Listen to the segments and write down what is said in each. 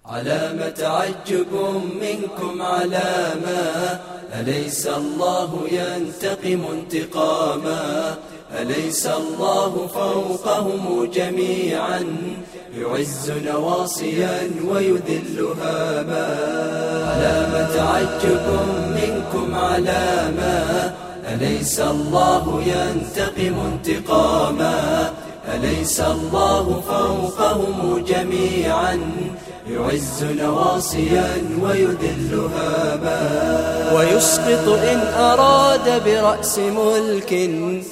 علام تعجب منكم علامة، أليس الله ينتقم انتقاما؟ أليس الله فوقهم جميعا يعز نواصيا ويذل هاما؟ علام تعجب منكم علامة، أليس الله ينتقم انتقاما؟ أليس الله فوقهم جميعا يعز نواصيا ويذل هاما؟ ويسقط إن أراد برأس ملك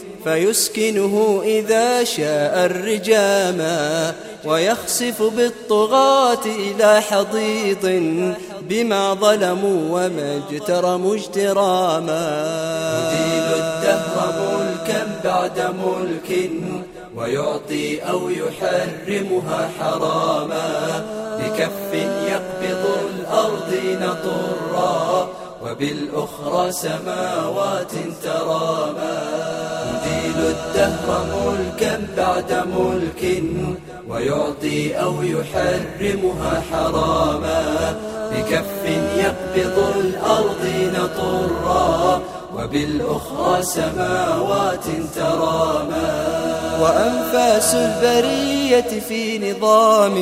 فيسكنه إذا شاء الرجاما، ويخسف بالطغاة إلى حضيض بما ظلموا وما اجترموا اجتراما. يديل الدهر ملكا بعد ملك ويعطي أو يحرمها حراما، بكف يقبض الأرضين طرا وبالأخرى سماوات تراما. يديل الدهر ملكا بعد ملك ويعطي أو يحرمها حراما، بكف يقبض الأرضين طرا وبالأخرى سماوات تراما. وأنفاس البرية في نظام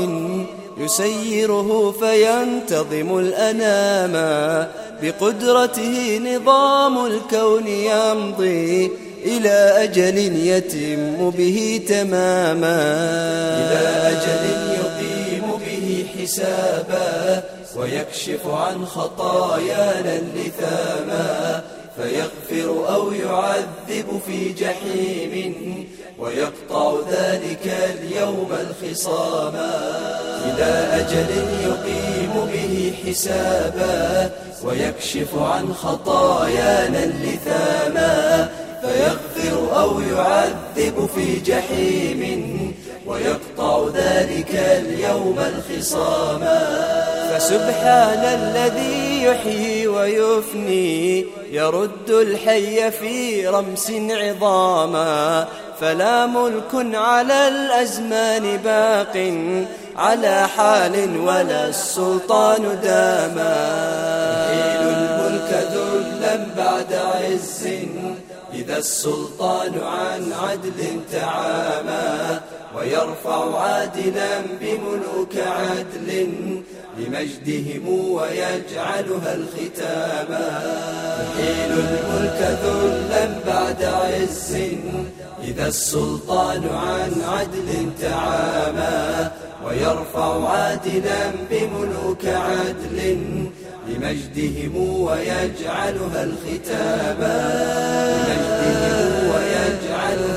يسيره فينتظم الأناما، بقدرته نظام الكون يمضي إلى أجل يتم به تماما، إلى أجل يقيم به حسابا ويكشف عن خطايانا اللثاما، فيغفر أو يعذب في جحيم ويقطع ذلك اليوم الخصاما، إلى أجل يقيم به حسابا ويكشف عن خطايانا اللثاما، فيغفر أو يعذب في جحيم ويقطع ذلك اليوم الخصاما. فسبحان الذي يحيي ويفني، يرد الحي في رمس عظاما، فلا ملك على الأزمان باق على حال ولا السلطان داما. يحيل الملك ذلا بعد عز إذا السلطان عن عدل تعامى، ويرفع عادلا بملوك عدل لمجدهم ويجعلها الختاما. يحيل الملك ذلا بعد عز إذا السلطان عن عدل تعامى، ويرفع عادلا بملوك عدل لمجدهم ويجعلها الختاما، لمجدهم ويجعلها